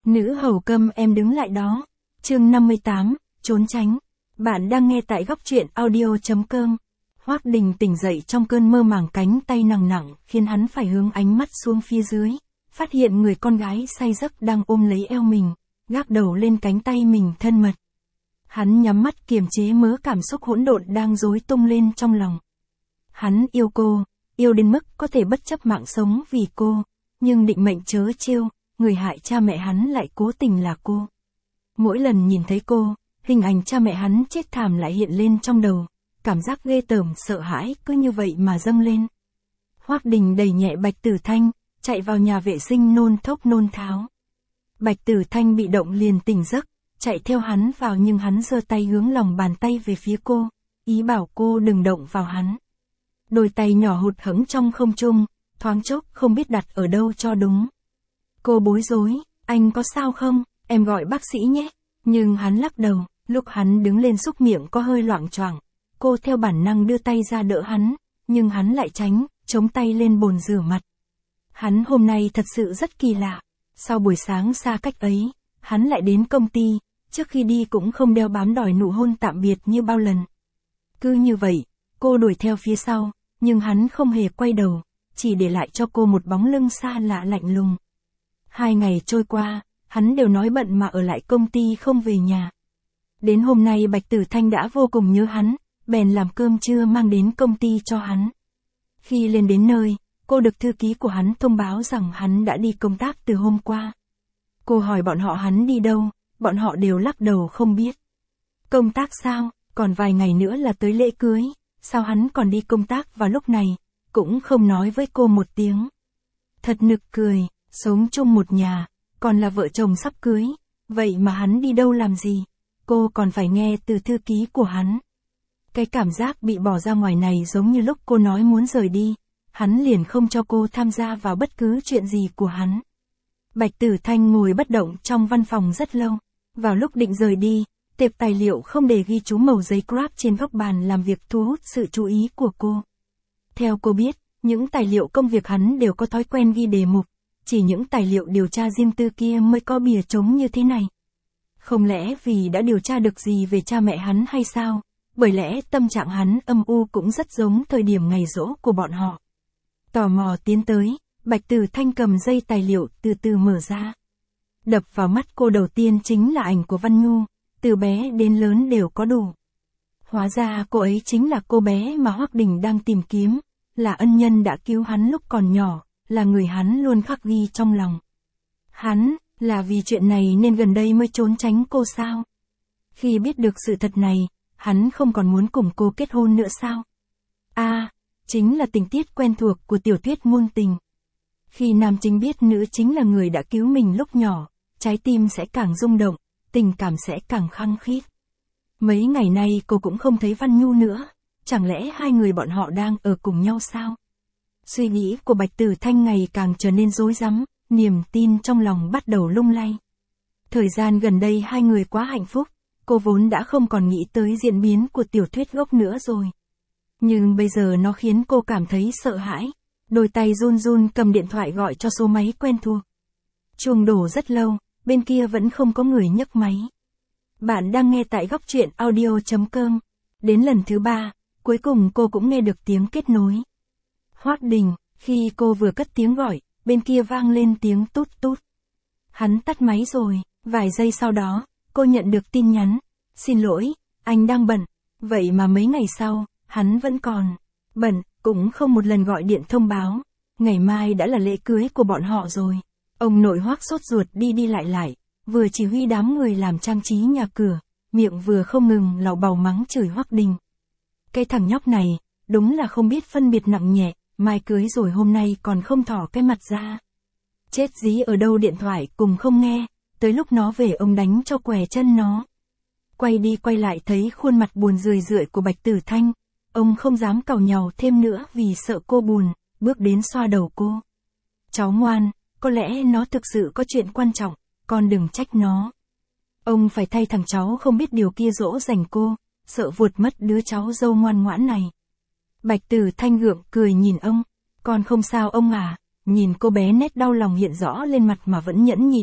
Nữ hầu câm em đứng lại đó. Chương 58, trốn tránh. Bạn đang nghe tại góc truyện audio.com. Hoắc Đình tỉnh dậy trong cơn mơ màng, cánh tay nặng nặng khiến hắn phải hướng ánh mắt xuống phía dưới, phát hiện người con gái say giấc đang ôm lấy eo mình, gác đầu lên cánh tay mình thân mật. Hắn nhắm mắt kiềm chế mớ cảm xúc hỗn độn đang rối tung lên trong lòng. Hắn yêu cô, yêu đến mức có thể bất chấp mạng sống vì cô, nhưng định mệnh chớ trêu, người hại cha mẹ hắn lại cố tình là cô. Mỗi lần nhìn thấy cô, hình ảnh cha mẹ hắn chết thảm lại hiện lên trong đầu, cảm giác ghê tởm sợ hãi cứ như vậy mà dâng lên. Hoắc Đình đẩy nhẹ Bạch Tử Thanh, chạy vào nhà vệ sinh nôn thốc nôn tháo. Bạch Tử Thanh bị động liền tỉnh giấc, chạy theo hắn vào nhưng hắn giơ tay hướng lòng bàn tay về phía cô, ý bảo cô đừng động vào hắn. Đôi tay nhỏ hụt hẫng trong không trung, thoáng chốc không biết đặt ở đâu cho đúng. Cô bối rối, anh có sao không, em gọi bác sĩ nhé. Nhưng hắn lắc đầu, lúc hắn đứng lên xúc miệng có hơi loạng choạng. Cô theo bản năng đưa tay ra đỡ hắn, nhưng hắn lại tránh, chống tay lên bồn rửa mặt. Hắn hôm nay thật sự rất kỳ lạ. Sau buổi sáng xa cách ấy, hắn lại đến công ty, trước khi đi cũng không đeo bám đòi nụ hôn tạm biệt như bao lần. Cứ như vậy, cô đuổi theo phía sau, nhưng hắn không hề quay đầu, chỉ để lại cho cô một bóng lưng xa lạ lạnh lùng. 2 ngày trôi qua, hắn đều nói bận mà ở lại công ty không về nhà. Đến hôm nay Bạch Tử Thanh đã vô cùng nhớ hắn, bèn làm cơm trưa mang đến công ty cho hắn. Khi lên đến nơi, cô được thư ký của hắn thông báo rằng hắn đã đi công tác từ hôm qua. Cô hỏi bọn họ hắn đi đâu, bọn họ đều lắc đầu không biết. Công tác sao, còn vài ngày nữa là tới lễ cưới, sao hắn còn đi công tác vào lúc này, cũng không nói với cô một tiếng. Thật nực cười, sống chung một nhà, còn là vợ chồng sắp cưới, vậy mà hắn đi đâu làm gì, cô còn phải nghe từ thư ký của hắn. Cái cảm giác bị bỏ ra ngoài này giống như lúc cô nói muốn rời đi, hắn liền không cho cô tham gia vào bất cứ chuyện gì của hắn. Bạch Tử Thanh ngồi bất động trong văn phòng rất lâu, vào lúc định rời đi, tệp tài liệu không để ghi chú màu giấy grab trên góc bàn làm việc thu hút sự chú ý của cô. Theo cô biết, những tài liệu công việc hắn đều có thói quen ghi đề mục, chỉ những tài liệu điều tra riêng tư kia mới có bìa trống như thế này. Không lẽ vì đã điều tra được gì về cha mẹ hắn hay sao? Bởi lẽ tâm trạng hắn âm u cũng rất giống thời điểm ngày giỗ của bọn họ. Tò mò tiến tới, Bạch Tử Thanh cầm dây tài liệu từ từ mở ra. Đập vào mắt cô đầu tiên chính là ảnh của Văn Nhu, từ bé đến lớn đều có đủ. Hóa ra cô ấy chính là cô bé mà Hoắc Đình đang tìm kiếm, là ân nhân đã cứu hắn lúc còn nhỏ, là người hắn luôn khắc ghi trong lòng. Hắn, là vì chuyện này nên gần đây mới trốn tránh cô sao? Khi biết được sự thật này, hắn không còn muốn cùng cô kết hôn nữa sao? Chính là tình tiết quen thuộc của tiểu thuyết ngôn tình. Khi nam chính biết nữ chính là người đã cứu mình lúc nhỏ, trái tim sẽ càng rung động, tình cảm sẽ càng khăng khít. Mấy ngày nay cô cũng không thấy Văn Nhu nữa, chẳng lẽ hai người bọn họ đang ở cùng nhau sao? Suy nghĩ của Bạch Tử Thanh ngày càng trở nên rối rắm, niềm tin trong lòng bắt đầu lung lay. Thời gian gần đây hai người quá hạnh phúc, cô vốn đã không còn nghĩ tới diễn biến của tiểu thuyết gốc nữa rồi. Nhưng bây giờ nó khiến cô cảm thấy sợ hãi, đôi tay run run cầm điện thoại gọi cho số máy quen thuộc. Chuông đổ rất lâu, bên kia vẫn không có người nhấc máy. Bạn đang nghe tại góc truyện audio.com. Đến lần thứ 3, cuối cùng cô cũng nghe được tiếng kết nối. Hoắc Đình, khi cô vừa cất tiếng gọi, bên kia vang lên tiếng tút tút. Hắn tắt máy rồi, vài giây sau đó, cô nhận được tin nhắn. Xin lỗi, anh đang bận. Vậy mà mấy ngày sau, hắn vẫn còn bận, cũng không một lần gọi điện thông báo. Ngày mai đã là lễ cưới của bọn họ rồi. Ông nội Hoắc sốt ruột đi lại, vừa chỉ huy đám người làm trang trí nhà cửa, miệng vừa không ngừng lầu bầu mắng chửi Hoắc Đình. Cái thằng nhóc này, đúng là không biết phân biệt nặng nhẹ, mai cưới rồi hôm nay còn không thỏ cái mặt ra. Chết dí ở đâu điện thoại cùng không nghe, tới lúc nó về ông đánh cho què chân nó. Quay đi quay lại thấy khuôn mặt buồn rười rượi của Bạch Tử Thanh, ông không dám càu nhàu thêm nữa vì sợ cô buồn, bước đến xoa đầu cô. Cháu ngoan, có lẽ nó thực sự có chuyện quan trọng, con đừng trách nó. Ông phải thay thằng cháu không biết điều kia dỗ dành cô, sợ vuột mất đứa cháu dâu ngoan ngoãn này. Bạch Tử Thanh gượng cười nhìn ông, con không sao ông à, nhìn cô bé nét đau lòng hiện rõ lên mặt mà vẫn nhẫn nhịn,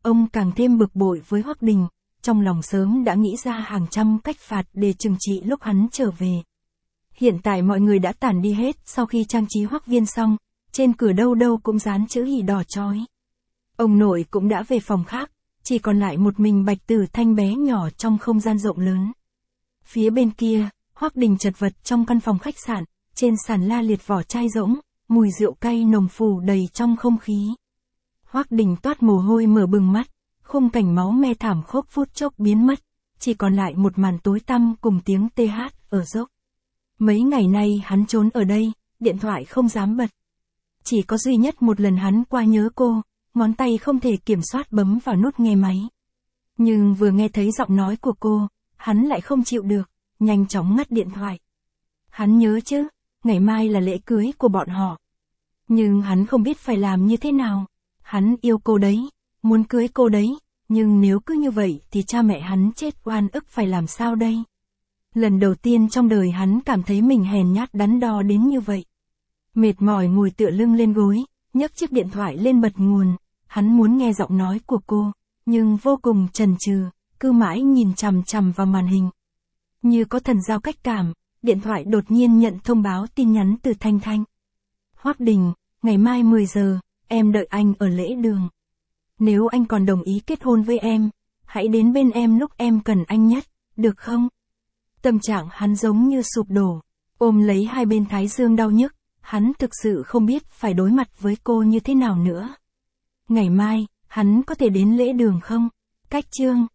ông càng thêm bực bội với Hoắc Đình, trong lòng sớm đã nghĩ ra hàng trăm cách phạt để trừng trị lúc hắn trở về. Hiện tại mọi người đã tản đi hết sau khi trang trí Hoắc viên xong, trên cửa đâu đâu cũng dán chữ hỉ đỏ chói. Ông nội cũng đã về phòng khác, chỉ còn lại một mình Bạch Tử Thanh bé nhỏ trong không gian rộng lớn. Phía bên kia, Hoắc Đình chật vật trong căn phòng khách sạn, trên sàn la liệt vỏ chai rỗng, mùi rượu cay nồng phủ đầy trong không khí. Hoắc Đình toát mồ hôi mở bừng mắt, khung cảnh máu me thảm khốc phút chốc biến mất, chỉ còn lại một màn tối tăm cùng tiếng tê hát ở dốc. Mấy ngày nay hắn trốn ở đây, điện thoại không dám bật. Chỉ có duy nhất một lần hắn qua nhớ cô, ngón tay không thể kiểm soát bấm vào nút nghe máy. Nhưng vừa nghe thấy giọng nói của cô, hắn lại không chịu được, nhanh chóng ngắt điện thoại. Hắn nhớ chứ, ngày mai là lễ cưới của bọn họ. Nhưng hắn không biết phải làm như thế nào. Hắn yêu cô đấy, muốn cưới cô đấy, nhưng nếu cứ như vậy thì cha mẹ hắn chết oan ức phải làm sao đây? Lần đầu tiên trong đời hắn cảm thấy mình hèn nhát đắn đo đến như vậy. Mệt mỏi ngồi tựa lưng lên gối, nhấc chiếc điện thoại lên bật nguồn, hắn muốn nghe giọng nói của cô, nhưng vô cùng chần chừ, cứ mãi nhìn chằm chằm vào màn hình. Như có thần giao cách cảm, điện thoại đột nhiên nhận thông báo tin nhắn từ Thanh Thanh. Hoắc Đình, ngày mai 10 giờ, em đợi anh ở lễ đường. Nếu anh còn đồng ý kết hôn với em, hãy đến bên em lúc em cần anh nhất, được không? Tâm trạng hắn giống như sụp đổ, ôm lấy hai bên thái dương đau nhức, hắn thực sự không biết phải đối mặt với cô như thế nào nữa. Ngày mai, hắn có thể đến lễ đường không? Cách chương